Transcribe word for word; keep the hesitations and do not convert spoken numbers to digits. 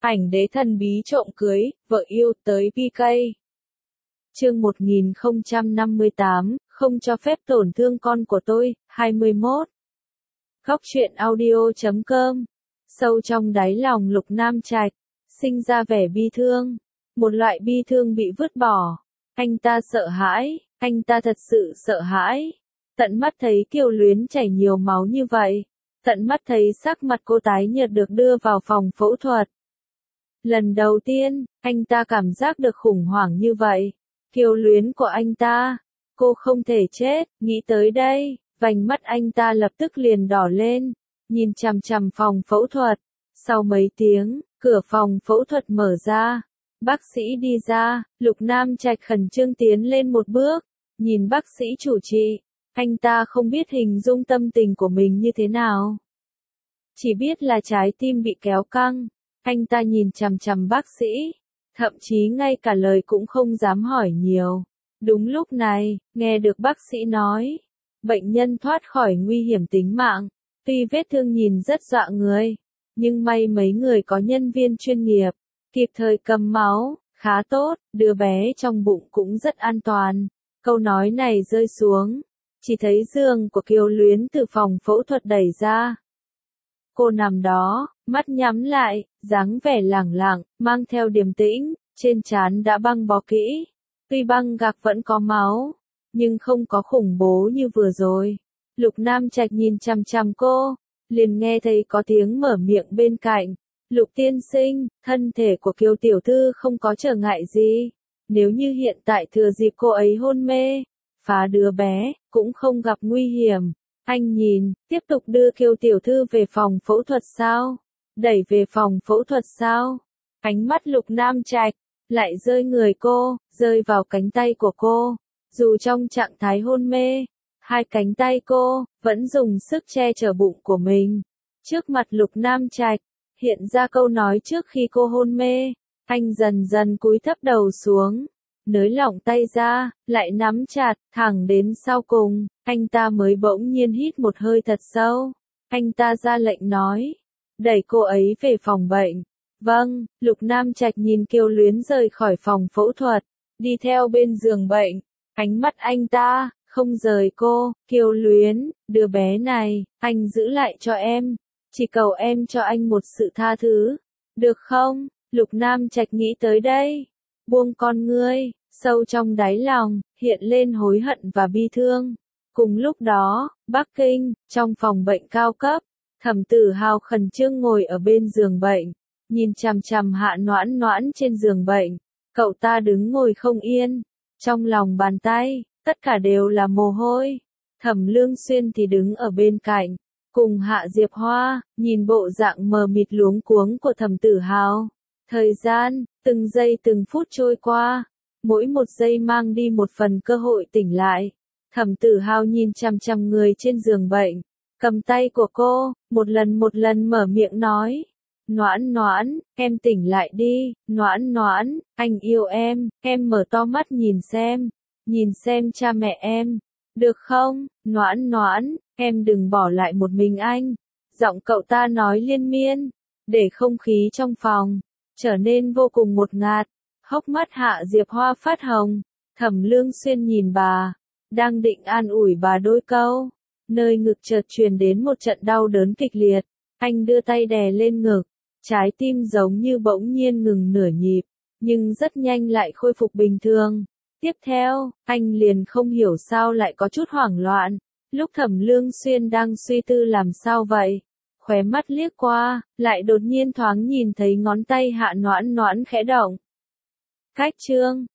Ảnh đế thần bí trộm cưới, vợ yêu tới pê ca. Chương một nghìn không trăm năm mươi tám, không cho phép tổn thương con của tôi, hai mươi mốt. Góc truyện audio chấm com. Sâu trong đáy lòng Lục Nam Trạch, sinh ra vẻ bi thương. Một loại bi thương bị vứt bỏ. Anh ta sợ hãi, anh ta thật sự sợ hãi. Tận mắt thấy Kiều Luyến chảy nhiều máu như vậy. Tận mắt thấy sắc mặt cô tái nhợt được đưa vào phòng phẫu thuật. Lần đầu tiên, anh ta cảm giác được khủng hoảng như vậy. Kiều Luyến của anh ta, cô không thể chết, nghĩ tới đây, vành mắt anh ta lập tức liền đỏ lên, nhìn chằm chằm phòng phẫu thuật. Sau mấy tiếng, cửa phòng phẫu thuật mở ra, bác sĩ đi ra, Lục Nam Trạch khẩn trương tiến lên một bước, nhìn bác sĩ chủ trị, anh ta không biết hình dung tâm tình của mình như thế nào. Chỉ biết là trái tim bị kéo căng. Anh ta nhìn chằm chằm bác sĩ, thậm chí ngay cả lời cũng không dám hỏi nhiều. Đúng lúc này, nghe được bác sĩ nói, bệnh nhân thoát khỏi nguy hiểm tính mạng, tuy vết thương nhìn rất dọa người, nhưng may mấy người có nhân viên chuyên nghiệp, kịp thời cầm máu, khá tốt, đứa bé trong bụng cũng rất an toàn. Câu nói này rơi xuống, chỉ thấy giường của Kiều Luyến từ phòng phẫu thuật đẩy ra. Cô nằm đó, mắt nhắm lại, dáng vẻ lẳng lặng, mang theo điềm tĩnh, trên trán đã băng bó kỹ. Tuy băng gạc vẫn có máu, nhưng không có khủng bố như vừa rồi. Lục Nam Trạch nhìn chằm chằm cô, liền nghe thấy có tiếng mở miệng bên cạnh. Lục tiên sinh, thân thể của Kiều tiểu thư không có trở ngại gì. Nếu như hiện tại thừa dịp cô ấy hôn mê, phá đứa bé, cũng không gặp nguy hiểm. Anh nhìn, tiếp tục đưa Kiều tiểu thư về phòng phẫu thuật sao? Đẩy về phòng phẫu thuật sao? Ánh mắt Lục Nam Trạch lại rơi người cô, rơi vào cánh tay của cô. Dù trong trạng thái hôn mê, hai cánh tay cô vẫn dùng sức che chở bụng của mình. Trước mặt Lục Nam Trạch hiện ra câu nói trước khi cô hôn mê. Anh dần dần cúi thấp đầu xuống, nới lỏng tay ra, lại nắm chặt, thẳng đến sau cùng, anh ta mới bỗng nhiên hít một hơi thật sâu. Anh ta ra lệnh nói, đẩy cô ấy về phòng bệnh. Vâng, Lục Nam Trạch nhìn Kiều Luyến rời khỏi phòng phẫu thuật, đi theo bên giường bệnh. Ánh mắt anh ta không rời cô. Kiều Luyến, đứa bé này, anh giữ lại cho em. Chỉ cầu em cho anh một sự tha thứ. Được không? Lục Nam Trạch nghĩ tới đây, buông con ngươi, sâu trong đáy lòng hiện lên hối hận và bi thương. Cùng lúc đó, Bắc Kinh, trong phòng bệnh cao cấp, Thẩm Tử Hào khẩn trương ngồi ở bên giường bệnh, nhìn chằm chằm Hạ Noãn Noãn trên giường bệnh. Cậu ta đứng ngồi không yên, trong lòng bàn tay tất cả đều là mồ hôi. Thẩm Lương Xuyên thì đứng ở bên cạnh, cùng Hạ Diệp Hoa, nhìn bộ dạng mờ mịt luống cuống của Thẩm Tử Hào. Thời gian, từng giây từng phút trôi qua, mỗi một giây mang đi một phần cơ hội tỉnh lại. Thẩm Tử Hào nhìn chằm chằm người trên giường bệnh, cầm tay của cô, một lần một lần mở miệng nói. Noãn Noãn, em tỉnh lại đi, Noãn Noãn, anh yêu em, em mở to mắt nhìn xem, nhìn xem cha mẹ em, được không, Noãn Noãn, em đừng bỏ lại một mình anh. Giọng cậu ta nói liên miên, để không khí trong phòng trở nên vô cùng ngột ngạt. Hốc mắt Hạ Diệp Hoa phát hồng, Thẩm Lương Xuyên nhìn bà, đang định an ủi bà đôi câu, nơi ngực chợt truyền đến một trận đau đớn kịch liệt. Anh đưa tay đè lên ngực, trái tim giống như bỗng nhiên ngừng nửa nhịp, nhưng rất nhanh lại khôi phục bình thường. Tiếp theo, anh liền không hiểu sao lại có chút hoảng loạn. Lúc Thẩm Lương Xuyên đang suy tư làm sao vậy, khóe mắt liếc qua, lại đột nhiên thoáng nhìn thấy ngón tay Hạ Noãn Noãn khẽ động. Cách chương